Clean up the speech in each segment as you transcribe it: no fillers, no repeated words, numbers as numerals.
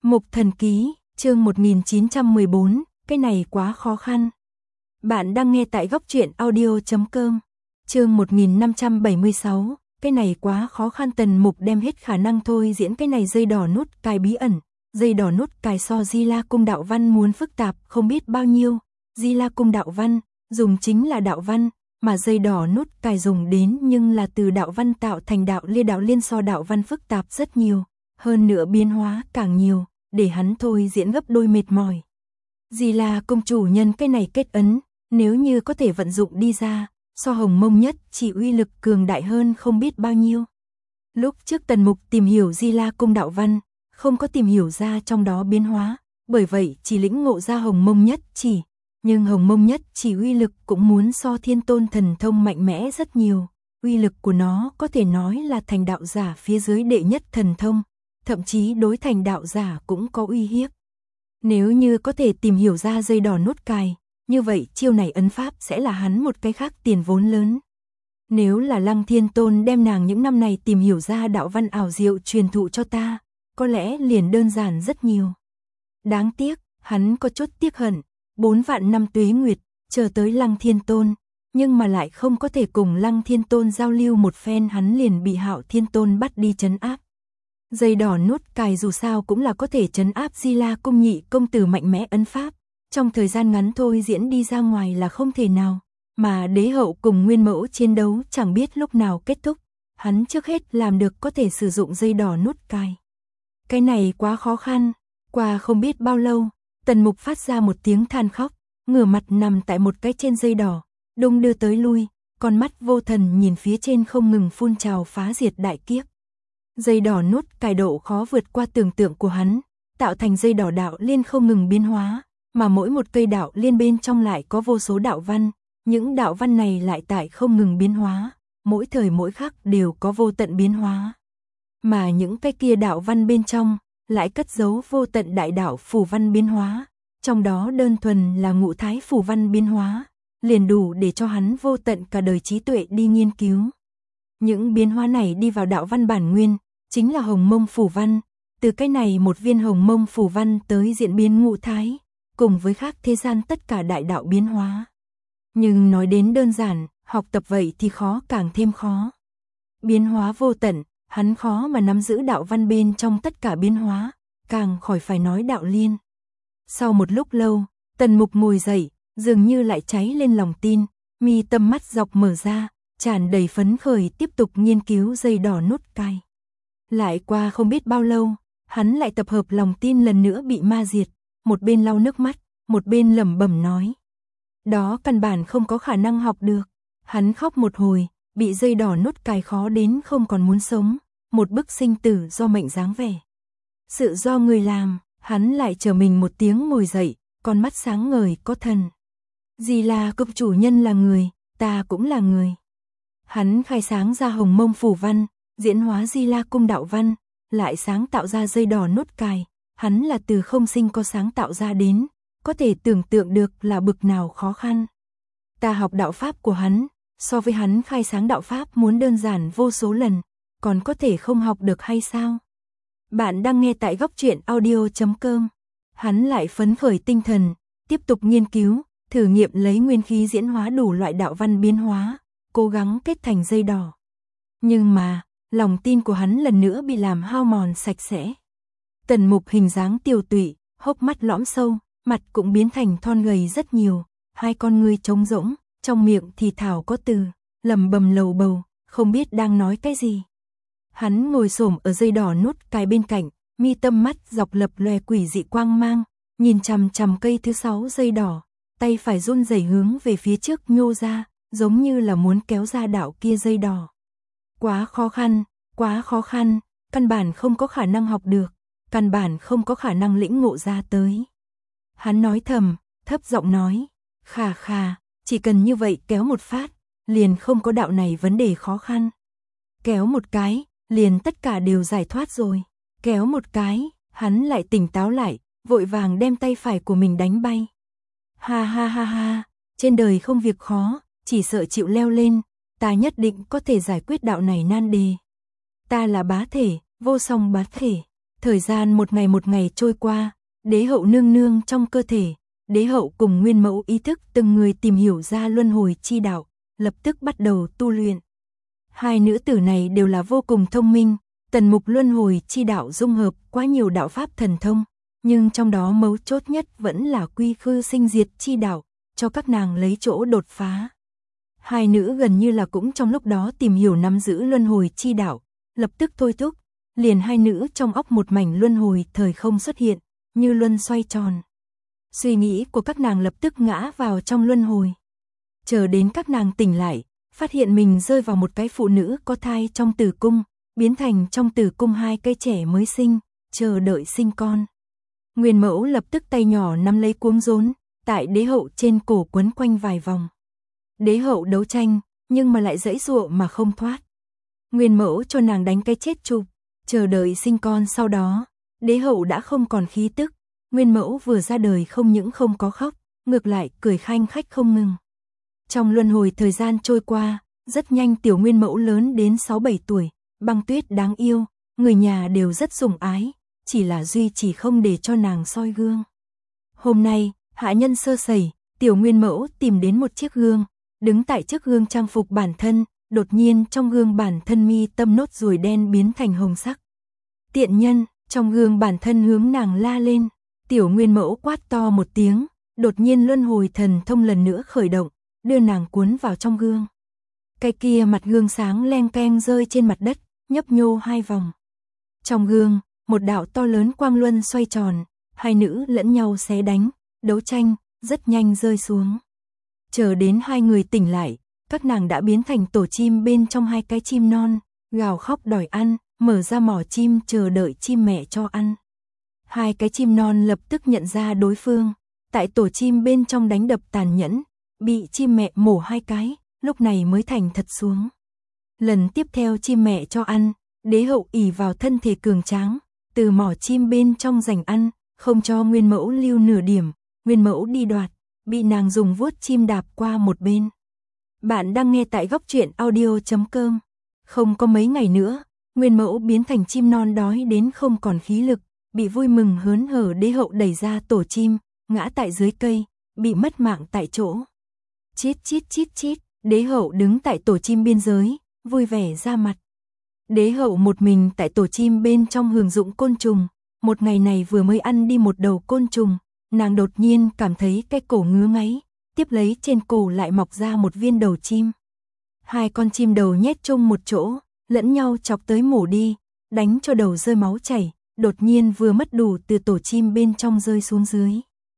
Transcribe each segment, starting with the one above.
Mục Thần Ký, chương 1914, cái này quá khó khăn. Bạn đang nghe tại góc truyện audio.com. Chương 1576, cái này quá khó khăn. Tần Mục đem hết khả năng thôi diễn cái này dây đỏ nút cài bí ẩn. Dây đỏ nút cài so Di La Cung đạo văn muốn phức tạp không biết bao nhiêu. Di La Cung đạo văn, dùng chính là đạo văn, mà dây đỏ nút cài dùng đến nhưng là từ đạo văn tạo thành đạo liên so đạo văn phức tạp rất nhiều. Hơn nữa biến hóa càng nhiều, để hắn thôi diễn gấp đôi mệt mỏi. Di La Cung chủ nhân cái này kết ấn, nếu như có thể vận dụng đi ra, so Hồng Mông Nhất chỉ uy lực cường đại hơn không biết bao nhiêu. Lúc trước Tần Mục tìm hiểu Di La Cung đạo văn, không có tìm hiểu ra trong đó biến hóa, bởi vậy chỉ lĩnh ngộ ra Hồng Mông Nhất chỉ, nhưng Hồng Mông Nhất chỉ uy lực cũng muốn so Thiên Tôn thần thông mạnh mẽ rất nhiều, uy lực của nó có thể nói là thành đạo giả phía dưới đệ nhất thần thông, thậm chí đối thành đạo giả cũng có uy hiếp. Nếu như có thể tìm hiểu ra dây đỏ nút cài, như vậy chiêu này ấn pháp sẽ là hắn một cái khác tiền vốn lớn. Nếu là Lăng Thiên Tôn đem nàng những năm này tìm hiểu ra đạo văn ảo diệu truyền thụ cho ta, có lẽ liền đơn giản rất nhiều. Đáng tiếc, hắn có chút tiếc hận, 4 vạn năm tuế nguyệt, chờ tới Lăng Thiên Tôn, nhưng mà lại không có thể cùng Lăng Thiên Tôn giao lưu một phen, hắn liền bị Hạo Thiên Tôn bắt đi trấn áp. Dây đỏ nút cài dù sao cũng là có thể trấn áp Di La Cung nhị công tử mạnh mẽ ấn pháp, trong thời gian ngắn thôi diễn đi ra ngoài là không thể nào, mà đế hậu cùng nguyên mẫu chiến đấu chẳng biết lúc nào kết thúc, hắn trước hết làm được có thể sử dụng dây đỏ nút cài. Cái này quá khó khăn, qua không biết bao lâu, Tần Mục phát ra một tiếng than khóc, ngửa mặt nằm tại một cái trên dây đỏ, đung đưa tới lui, con mắt vô thần nhìn phía trên không ngừng phun trào phá diệt đại kiếp. Dây đỏ nút cài độ khó vượt qua tưởng tượng của hắn, tạo thành dây đỏ đạo liên không ngừng biến hóa, mà mỗi một cây đạo liên bên trong lại có vô số đạo văn, những đạo văn này lại tại không ngừng biến hóa, mỗi thời mỗi khắc đều có vô tận biến hóa. Mà những cái kia đạo văn bên trong lại cất giấu vô tận đại đạo phù văn biến hóa, trong đó đơn thuần là ngũ thái phù văn biến hóa, liền đủ để cho hắn vô tận cả đời trí tuệ đi nghiên cứu. Những biến hóa này đi vào đạo văn bản nguyên, chính là Hồng Mông phù văn, từ cái này một viên Hồng Mông phù văn tới diễn biến ngũ thái, cùng với khác thế gian tất cả đại đạo biến hóa. Nhưng nói đến đơn giản, học tập vậy thì khó càng thêm khó. Biến hóa vô tận, hắn khó mà nắm giữ đạo văn bên trong tất cả biến hóa, càng khỏi phải nói đạo liên. Sau một lúc lâu, Tần Mục ngồi dậy, dường như lại cháy lên lòng tin, mi tâm mắt dọc mở ra, tràn đầy phấn khởi tiếp tục nghiên cứu dây đỏ nút cài. Lại qua không biết bao lâu, hắn lại tập hợp lòng tin lần nữa bị ma diệt, một bên lau nước mắt, một bên lẩm bẩm nói. Đó căn bản không có khả năng học được. Hắn khóc một hồi, bị dây đỏ nút cài khó đến không còn muốn sống, một bức sinh tử do mệnh dáng vẻ. Sự do người làm, hắn lại trở mình một tiếng ngồi dậy, con mắt sáng ngời có thần. Di La Cung chủ nhân là người, ta cũng là người. Hắn khai sáng ra Hồng Mông phù văn, diễn hóa Di La Cung đạo văn, lại sáng tạo ra dây đỏ nút cài, hắn là từ không sinh có sáng tạo ra đến, có thể tưởng tượng được là bực nào khó khăn. Ta học đạo pháp của hắn, so với hắn khai sáng đạo pháp muốn đơn giản vô số lần, còn có thể không học được hay sao? Bạn đang nghe tại góc truyện audio.com. Hắn lại phấn khởi tinh thần, tiếp tục nghiên cứu, thử nghiệm lấy nguyên khí diễn hóa đủ loại đạo văn biến hóa, cố gắng kết thành dây đỏ. Nhưng mà, lòng tin của hắn lần nữa bị làm hao mòn sạch sẽ. Tần Mục hình dáng tiều tụy, hốc mắt lõm sâu, mặt cũng biến thành thon gầy rất nhiều, hai con ngươi trống rỗng, trong miệng thì thảo có từ, lẩm bẩm lầu bầu, không biết đang nói cái gì. Hắn ngồi xổm ở dây đỏ nút cài bên cạnh, mi tâm mắt dọc lập lòe quỷ dị quang mang, nhìn chằm chằm cây thứ 6 dây đỏ, tay phải run rẩy hướng về phía trước nhô ra, giống như là muốn kéo ra đạo kia dây đỏ. Quá khó khăn, căn bản không có khả năng học được, căn bản không có khả năng lĩnh ngộ ra tới. Hắn nói thầm, thấp giọng nói, khà khà, chỉ cần như vậy kéo một phát, liền không có đạo này vấn đề khó khăn. Kéo một cái, liền tất cả đều giải thoát rồi. Kéo một cái, hắn lại tỉnh táo lại, vội vàng đem tay phải của mình đánh bay. Ha ha ha ha, trên đời không việc khó, chỉ sợ chịu leo lên, ta nhất định có thể giải quyết đạo này nan đề. Ta là bá thể, vô song bá thể, Thời gian một ngày trôi qua, đế hậu nương nương trong cơ thể, đế hậu cùng nguyên mẫu ý thức từng người tìm hiểu ra luân hồi chi đạo, lập tức bắt đầu tu luyện. Hai nữ tử này đều là vô cùng thông minh, tần mục luân hồi chi đạo dung hợp quá nhiều đạo pháp thần thông, nhưng trong đó mấu chốt nhất vẫn là quy khư sinh diệt chi đạo, cho các nàng lấy chỗ đột phá. Hai nữ gần như là cũng trong lúc đó tìm hiểu nắm giữ luân hồi chi đạo, lập tức thôi thúc, liền hai nữ trong óc một mảnh luân hồi thời không xuất hiện, như luân xoay tròn. Suy nghĩ của các nàng lập tức ngã vào trong luân hồi. Chờ đến các nàng tỉnh lại, phát hiện mình rơi vào một cái phụ nữ có thai trong tử cung, biến thành trong tử cung hai cái trẻ mới sinh, chờ đợi sinh con. Nguyên mẫu lập tức tay nhỏ nắm lấy cuống rốn, tại đế hậu trên cổ quấn quanh vài vòng. Đế hậu đấu tranh, nhưng mà lại giãy giụa mà không thoát. Nguyên mẫu cho nàng đánh cái chết chụp, chờ đợi sinh con sau đó, đế hậu đã không còn khí tức. Nguyên mẫu vừa ra đời không những không có khóc, ngược lại cười khanh khách không ngừng. Trong luân hồi thời gian trôi qua, rất nhanh tiểu nguyên mẫu lớn đến 6-7 tuổi, Băng Tuyết đáng yêu, người nhà đều rất sủng ái, chỉ là duy chỉ không để cho nàng soi gương. Hôm nay, hạ nhân sơ sẩy, tiểu nguyên mẫu tìm đến một chiếc gương, đứng tại trước gương trang phục bản thân, đột nhiên trong gương bản thân mi tâm nốt ruồi đen biến thành hồng sắc. Tiện nhân, trong gương bản thân hướng nàng la lên, tiểu nguyên mẫu quát to một tiếng, đột nhiên luân hồi thần thông lần nữa khởi động, đưa nàng cuốn vào trong gương. Cái kia mặt gương sáng leng keng rơi trên mặt đất, nhấp nhô 2 vòng. Trong gương, một đạo to lớn quang luân xoay tròn, hai nữ lẫn nhau xé đánh, đấu tranh, rất nhanh rơi xuống. Chờ đến hai người tỉnh lại, các nàng đã biến thành tổ chim bên trong hai cái chim non, gào khóc đòi ăn, mở ra mỏ chim chờ đợi chim mẹ cho ăn. Hai cái chim non lập tức nhận ra đối phương, tại tổ chim bên trong đánh đập tàn nhẫn, bị chim mẹ mổ 2 cái, lúc này mới thành thật xuống. Lần tiếp theo chim mẹ cho ăn, đế hậu ỷ vào thân thể cường tráng, từ mỏ chim bên trong giành ăn, không cho nguyên mẫu lưu nửa điểm, nguyên mẫu đi đoạt, bị nàng dùng vuốt chim đạp qua một bên. Bạn đang nghe tại góc truyện audio.com. Không có mấy ngày nữa, nguyên mẫu biến thành chim non đói đến không còn khí lực, bị vui mừng hớn hở đế hậu đẩy ra tổ chim, ngã tại dưới cây, bị mất mạng tại chỗ. Chít chít chít chít, đế hậu đứng tại tổ chim biên giới, vui vẻ ra mặt. Đế hậu một mình tại tổ chim bên trong hưởng dụng côn trùng, một ngày này vừa mới ăn đi một đầu côn trùng, nàng đột nhiên cảm thấy cái cổ ngứa ngáy, tiếp lấy trên cổ lại mọc ra một viên đầu chim. Hai con chim đầu nhét chung một chỗ, lẫn nhau chọc tới mổ đi, đánh cho đầu rơi máu chảy, đột nhiên vừa mất đủ từ tổ chim bên trong rơi xuống dưới.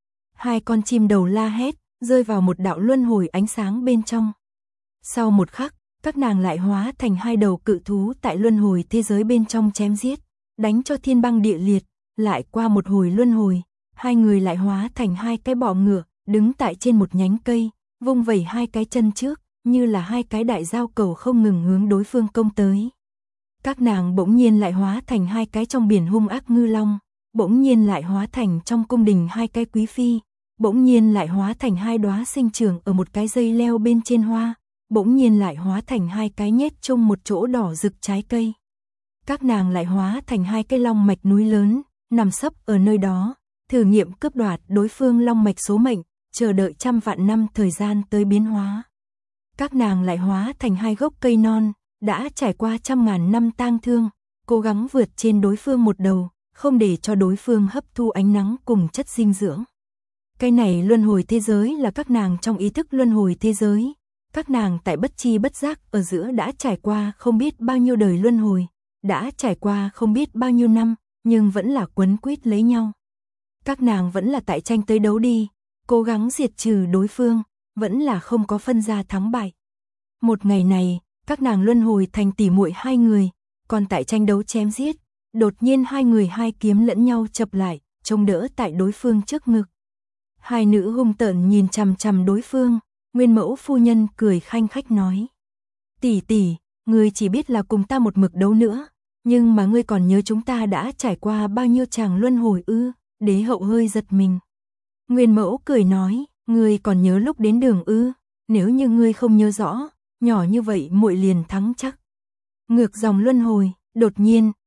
Hai con chim đầu la hét, rơi vào một đạo luân hồi ánh sáng bên trong. Sau một khắc, các nàng lại hóa thành hai đầu cự thú tại luân hồi thế giới bên trong chém giết, đánh cho thiên băng địa liệt, lại qua một hồi luân hồi, hai người lại hóa thành hai cái bọ ngựa, đứng tại trên một nhánh cây, vung vẩy hai cái chân trước, như là hai cái đại dao cầu không ngừng hướng đối phương công tới. Các nàng bỗng nhiên lại hóa thành hai cái trong biển hung ác ngư long, bỗng nhiên lại hóa thành trong cung đình hai cái quý phi, bỗng nhiên lại hóa thành hai đóa sinh trưởng ở một cái dây leo bên trên hoa, bỗng nhiên lại hóa thành hai cái nhét chung một chỗ đỏ rực trái cây. Các nàng lại hóa thành hai cái long mạch núi lớn, nằm sấp ở nơi đó, thử nghiệm cướp đoạt đối phương long mạch số mệnh, chờ đợi trăm vạn năm thời gian tới biến hóa. Các nàng lại hóa thành hai gốc cây non, đã trải qua trăm ngàn năm tang thương, cố gắng vượt trên đối phương một đầu, không để cho đối phương hấp thu ánh nắng cùng chất dinh dưỡng. Cái này luân hồi thế giới là các nàng trong ý thức luân hồi thế giới. Các nàng tại bất chi bất giác ở giữa đã trải qua không biết bao nhiêu đời luân hồi, đã trải qua không biết bao nhiêu năm, nhưng vẫn là quấn quýt lấy nhau. Các nàng vẫn là tại tranh tới đấu đi, cố gắng diệt trừ đối phương, vẫn là không có phân ra thắng bại. Một ngày này, các nàng luân hồi thành tỉ muội hai người, còn tại tranh đấu chém giết, đột nhiên hai người hai kiếm lẫn nhau chập lại, chống đỡ tại đối phương trước ngực. Hai nữ hung tợn nhìn chằm chằm đối phương, Nguyên mẫu phu nhân cười khanh khách nói: "Tỷ tỷ, ngươi chỉ biết là cùng ta một mực đấu nữa, nhưng mà ngươi còn nhớ chúng ta đã trải qua bao nhiêu chàng luân hồi ư?" Đế hậu hơi giật mình. Nguyên mẫu cười nói: "Ngươi còn nhớ lúc đến đường ư? Nếu như ngươi không nhớ rõ, nhỏ như vậy muội liền thắng chắc." Ngược dòng luân hồi, đột nhiên,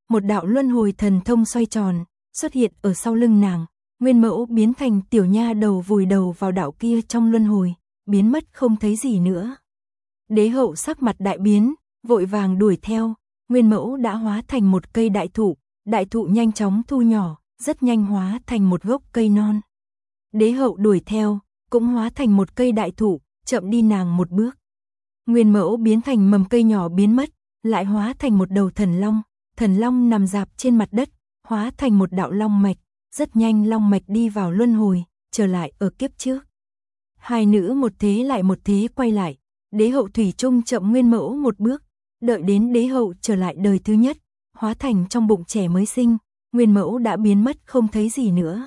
một đạo luân hồi thần thông xoay tròn, xuất hiện ở sau lưng nàng, nguyên mẫu biến thành tiểu nha đầu vùi đầu vào đạo kia trong luân hồi, biến mất không thấy gì nữa. Đế hậu sắc mặt đại biến, vội vàng đuổi theo, nguyên mẫu đã hóa thành một cây đại thụ nhanh chóng thu nhỏ, rất nhanh hóa thành một gốc cây non. Đế hậu đuổi theo, cũng hóa thành một cây đại thụ, chậm đi nàng một bước. Nguyên mẫu biến thành mầm cây nhỏ biến mất, lại hóa thành một đầu thần long nằm rạp trên mặt đất, hóa thành một đạo long mạch, rất nhanh long mạch đi vào luân hồi, trở lại ở kiếp trước. Hai nữ một thế lại một thế quay lại, đế hậu thủy chung chậm nguyên mẫu một bước, đợi đến đế hậu trở lại đời thứ nhất, hóa thành trong bụng trẻ mới sinh, nguyên mẫu đã biến mất không thấy gì nữa.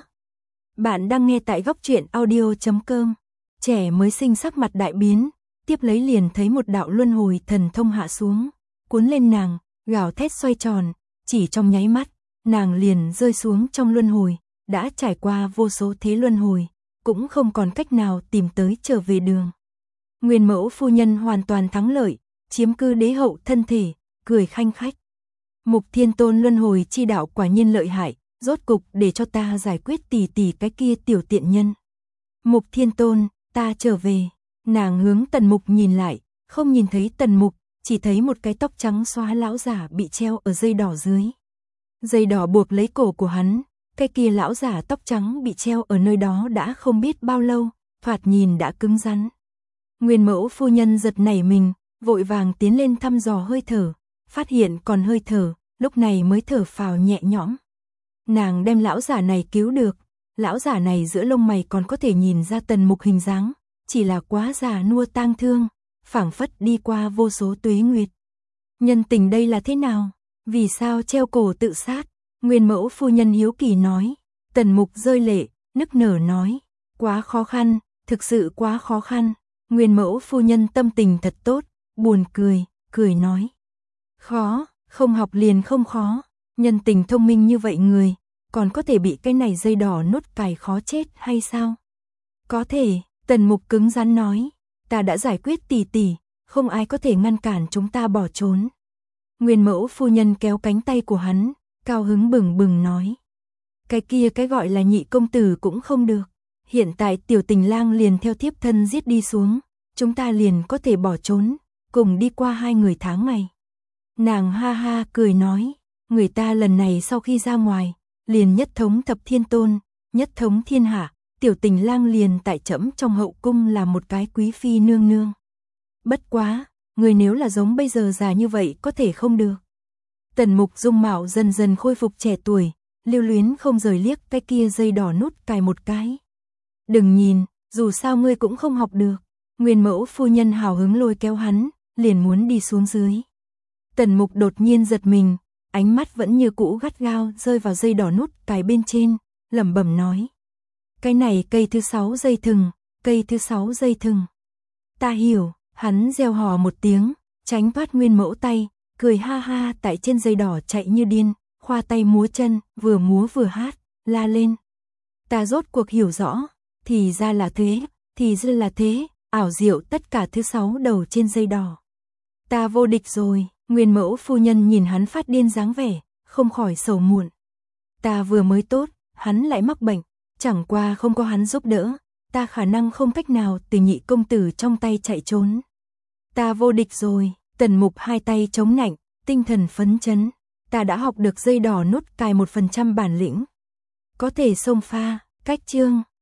Bạn đang nghe tại góc truyện audio.com. Trẻ mới sinh sắc mặt đại biến, tiếp lấy liền thấy một đạo luân hồi thần thông hạ xuống, cuốn lên nàng, gào thét xoay tròn, chỉ trong nháy mắt, nàng liền rơi xuống trong luân hồi, đã trải qua vô số thế luân hồi, cũng không còn cách nào tìm tới trở về đường. Nguyên mẫu phu nhân hoàn toàn thắng lợi, chiếm cư đế hậu thân thể, cười khanh khách. Mục Thiên Tôn luân hồi chi đạo quả nhiên lợi hại, rốt cục để cho ta giải quyết tỷ tỷ cái kia tiểu tiện nhân. Mục Thiên Tôn, ta trở về. Nàng hướng Tần Mục nhìn lại, không nhìn thấy Tần Mục, chỉ thấy một cái tóc trắng xóa lão giả bị treo ở dây đỏ dưới. Dây đỏ buộc lấy cổ của hắn, cái kia lão giả tóc trắng bị treo ở nơi đó đã không biết bao lâu, thoạt nhìn đã cứng rắn. Nguyên mẫu phu nhân giật nảy mình, vội vàng tiến lên thăm dò hơi thở, phát hiện còn hơi thở, lúc này mới thở phào nhẹ nhõm. Nàng đem lão giả này cứu được, lão giả này giữa lông mày còn có thể nhìn ra Tần Mục hình dáng, chỉ là quá già nua tang thương, phảng phất đi qua vô số tuế nguyệt. Nhân tình đây là thế nào? Vì sao treo cổ tự sát? Nguyên mẫu phu nhân hiếu kỳ nói. Tần Mục rơi lệ, nức nở nói, quá khó khăn, thực sự quá khó khăn. Nguyên mẫu phu nhân tâm tình thật tốt, buồn cười nói. Khó, không học liền không khó, nhân tình thông minh như vậy người, còn có thể bị cái này dây đỏ nốt cài khó chết hay sao? Có thể, Tần Mục cứng rắn nói, ta đã giải quyết tỷ tỷ, không ai có thể ngăn cản chúng ta bỏ trốn. Nguyên mẫu phu nhân kéo cánh tay của hắn, cao hứng bừng bừng nói. Cái kia cái gọi là nhị công tử cũng không được, hiện tại tiểu tình lang liền theo thiếp thân giết đi xuống, chúng ta liền có thể bỏ trốn, cùng đi qua 2 người tháng ngày. Nàng ha ha cười nói, người ta lần này sau khi ra ngoài, liền nhất thống thập thiên tôn, nhất thống thiên hạ, tiểu tình lang liền tại trẫm trong hậu cung là một cái quý phi nương nương. Bất quá, người nếu là giống bây giờ già như vậy có thể không được. Tần Mục dung mạo dần dần khôi phục trẻ tuổi, lưu luyến không rời liếc cái kia dây đỏ nút cài một cái. Đừng nhìn, dù sao ngươi cũng không học được. Nguyên mẫu phu nhân hào hứng lôi kéo hắn, liền muốn đi xuống dưới. Tần Mục đột nhiên giật mình, ánh mắt vẫn như cũ gắt gao rơi vào dây đỏ nút cài bên trên, lẩm bẩm nói. Cái này cây thứ 6 dây thừng, cây thứ 6 dây thừng. Ta hiểu, hắn reo hò một tiếng, tránh thoát nguyên mẫu tay, cười ha ha tại trên dây đỏ chạy như điên, khoa tay múa chân, vừa múa vừa hát, la lên. Ta rốt cuộc hiểu rõ, thì ra là thế, ảo diệu tất cả thứ 6 đầu trên dây đỏ. Ta vô địch rồi, nguyên mẫu phu nhân nhìn hắn phát điên dáng vẻ, không khỏi sầu muộn. Ta vừa mới tốt, hắn lại mắc bệnh, chẳng qua không có hắn giúp đỡ, ta khả năng không cách nào từ nhị công tử trong tay chạy trốn. Ta vô địch rồi, Tần Mục hai tay chống nạnh, tinh thần phấn chấn, ta đã học được dây đỏ nút cài 1% bản lĩnh. Có thể xông pha, cách chương.